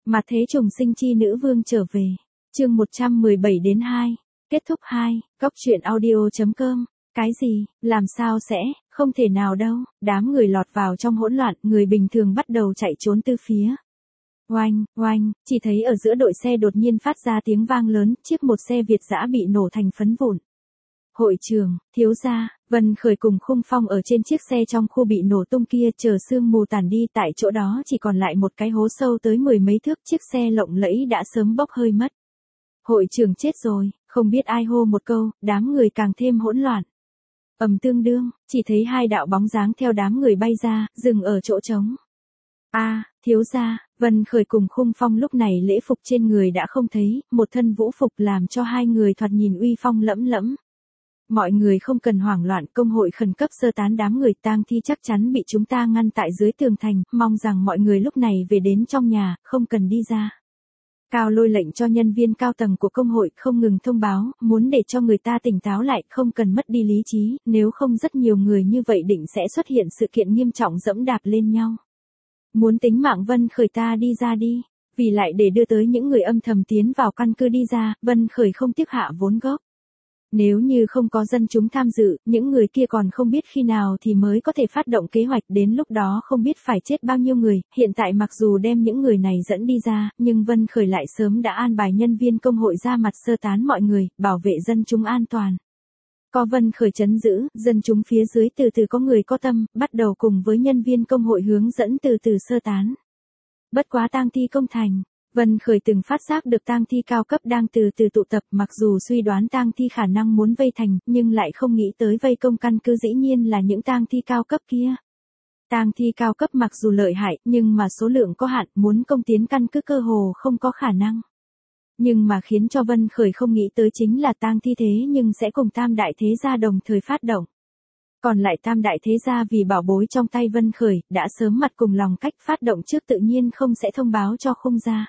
Mà thế trùng sinh chi nữ vương trở về. Chương 117 đến 2. Kết thúc 2. Góc truyện audio.com. Cái gì, làm sao sẽ, không thể nào đâu. Đám người lọt vào trong hỗn loạn, người bình thường bắt đầu chạy trốn từ phía. Oanh, oanh, chỉ thấy ở giữa đội xe đột nhiên phát ra tiếng vang lớn, chiếc một xe Việt dã bị nổ thành phấn vụn. Hội trường, thiếu gia, Vân Khởi cùng Khung Phong ở trên chiếc xe trong khu bị nổ tung kia chờ sương mù tàn đi, tại chỗ đó chỉ còn lại một cái hố sâu tới 10 mấy thước, chiếc xe lộng lẫy đã sớm bốc hơi mất. Hội trường chết rồi, không biết ai hô một câu, đám người càng thêm hỗn loạn. Tương đương, chỉ thấy hai đạo bóng dáng theo đám người bay ra, dừng ở chỗ trống. Thiếu gia, Vân Khởi cùng Khung Phong lúc này lễ phục trên người đã không thấy, một thân vũ phục làm cho hai người thoạt nhìn uy phong lẫm lẫm. Mọi người không cần hoảng loạn, công hội khẩn cấp sơ tán đám người, tang thi chắc chắn bị chúng ta ngăn tại dưới tường thành, mong rằng mọi người lúc này về đến trong nhà, không cần đi ra. Cao Lôi lệnh cho nhân viên cao tầng của công hội không ngừng thông báo, muốn để cho người ta tỉnh táo lại, không cần mất đi lý trí, nếu không rất nhiều người như vậy định sẽ xuất hiện sự kiện nghiêm trọng dẫm đạp lên nhau. Muốn tính mạng Vân Khởi ta đi ra đi, vì lại để đưa tới những người âm thầm tiến vào căn cứ đi ra, Vân Khởi không tiếc hạ vốn gốc. Nếu như không có dân chúng tham dự, những người kia còn không biết khi nào thì mới có thể phát động kế hoạch, đến lúc đó không biết phải chết bao nhiêu người. Hiện tại mặc dù đem những người này dẫn đi ra, nhưng Vân Khởi lại sớm đã an bài nhân viên công hội ra mặt sơ tán mọi người, bảo vệ dân chúng an toàn. Có Vân Khởi trấn giữ, dân chúng phía dưới từ từ có người có tâm, bắt đầu cùng với nhân viên công hội hướng dẫn từ từ sơ tán. Bất quá tang thi công thành. Vân Khởi từng phát giác được tang thi cao cấp đang từ từ tụ tập, mặc dù suy đoán tang thi khả năng muốn vây thành, nhưng lại không nghĩ tới vây công căn cứ dĩ nhiên là những tang thi cao cấp kia. Tang thi cao cấp mặc dù lợi hại, nhưng mà số lượng có hạn, muốn công tiến căn cứ cơ hồ không có khả năng. Nhưng mà khiến cho Vân Khởi không nghĩ tới chính là tang thi thế nhưng sẽ cùng Tam Đại Thế Gia đồng thời phát động. Còn lại Tam Đại Thế Gia vì bảo bối trong tay Vân Khởi, đã sớm mặt cùng lòng cách phát động trước, tự nhiên không sẽ thông báo cho Khung gia.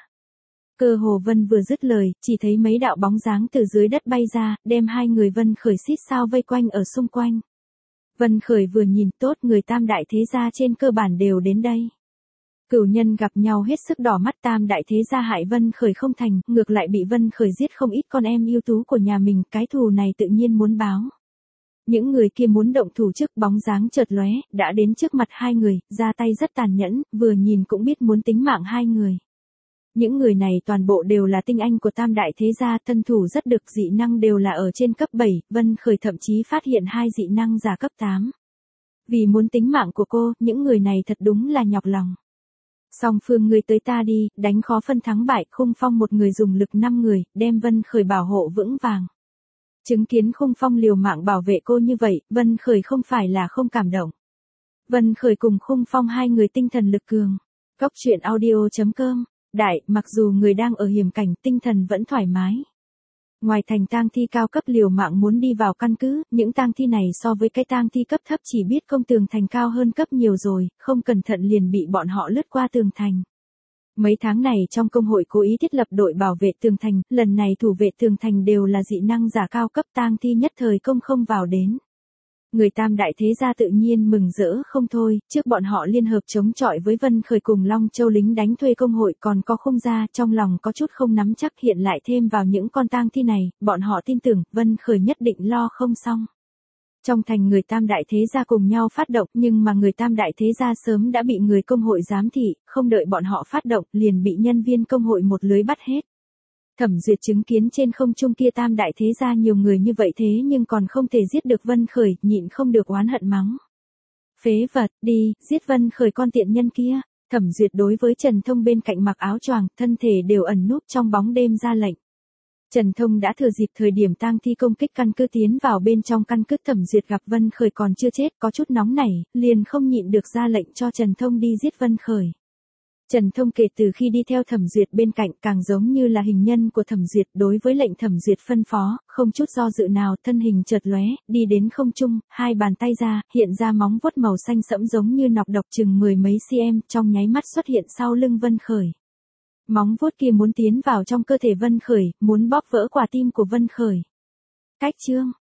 Cơ hồ Vân vừa dứt lời, chỉ thấy mấy đạo bóng dáng từ dưới đất bay ra, đem hai người Vân Khởi xít sao vây quanh ở xung quanh. Vân Khởi vừa nhìn tốt, người Tam Đại Thế Gia trên cơ bản đều đến đây. Cửu nhân gặp nhau hết sức đỏ mắt, Tam Đại Thế Gia hại Vân Khởi không thành, ngược lại bị Vân Khởi giết không ít con em ưu tú của nhà mình, cái thù này tự nhiên muốn báo. Những người kia muốn động thủ trước, bóng dáng chợt lóe, đã đến trước mặt hai người, ra tay rất tàn nhẫn, vừa nhìn cũng biết muốn tính mạng hai người. Những người này toàn bộ đều là tinh anh của Tam Đại Thế Gia, thân thủ rất được, dị năng đều là ở trên cấp 7, Vân Khởi thậm chí phát hiện hai dị năng giả cấp 8. Vì muốn tính mạng của cô, những người này thật đúng là nhọc lòng. Song phương ngươi tới ta đi, đánh khó phân thắng bại, Khung Phong một người dùng lực 5 người, đem Vân Khởi bảo hộ vững vàng. Chứng kiến Khung Phong liều mạng bảo vệ cô như vậy, Vân Khởi không phải là không cảm động. Vân Khởi cùng Khung Phong hai người tinh thần lực cường. Góc truyện audio.com. Đại, mặc dù người đang ở hiểm cảnh, tinh thần vẫn thoải mái. Ngoài thành tang thi cao cấp liều mạng muốn đi vào căn cứ, những tang thi này so với cái tang thi cấp thấp chỉ biết công tường thành cao hơn cấp nhiều rồi, không cẩn thận liền bị bọn họ lướt qua tường thành. Mấy tháng này trong công hội cố ý thiết lập đội bảo vệ tường thành, lần này thủ vệ tường thành đều là dị năng giả cao cấp, tang thi nhất thời công không vào đến. Người Tam Đại Thế Gia tự nhiên mừng rỡ không thôi, trước bọn họ liên hợp chống chọi với Vân Khởi cùng Long Châu lính đánh thuê công hội, còn có Khung gia, trong lòng có chút không nắm chắc, hiện lại thêm vào những con tang thi này, bọn họ tin tưởng Vân Khởi nhất định lo không xong. Trong thành người Tam Đại Thế Gia cùng nhau phát động, nhưng mà người Tam Đại Thế Gia sớm đã bị người công hội giám thị, không đợi bọn họ phát động, liền bị nhân viên công hội một lưới bắt hết. Thẩm Duyệt chứng kiến trên không trung kia Tam Đại Thế Gia nhiều người như vậy thế nhưng còn không thể giết được Vân Khởi, nhịn không được oán hận mắng. Phế vật, đi, giết Vân Khởi con tiện nhân kia. Thẩm Duyệt đối với Trần Thông bên cạnh mặc áo choàng, thân thể đều ẩn núp trong bóng đêm ra lệnh. Trần Thông đã thừa dịp thời điểm tang thi công kích căn cứ tiến vào bên trong căn cứ, Thẩm Duyệt gặp Vân Khởi còn chưa chết, có chút nóng nảy, liền không nhịn được ra lệnh cho Trần Thông đi giết Vân Khởi. Trần Thông kể từ khi đi theo Thẩm Duyệt bên cạnh càng giống như là hình nhân của Thẩm Duyệt, đối với lệnh Thẩm Duyệt phân phó, không chút do dự nào, thân hình chợt lóe, đi đến không trung, hai bàn tay ra, hiện ra móng vuốt màu xanh sẫm giống như nọc độc chừng 10 mấy cm, trong nháy mắt xuất hiện sau lưng Vân Khởi. Móng vuốt kia muốn tiến vào trong cơ thể Vân Khởi, muốn bóp vỡ quả tim của Vân Khởi. Cách chương,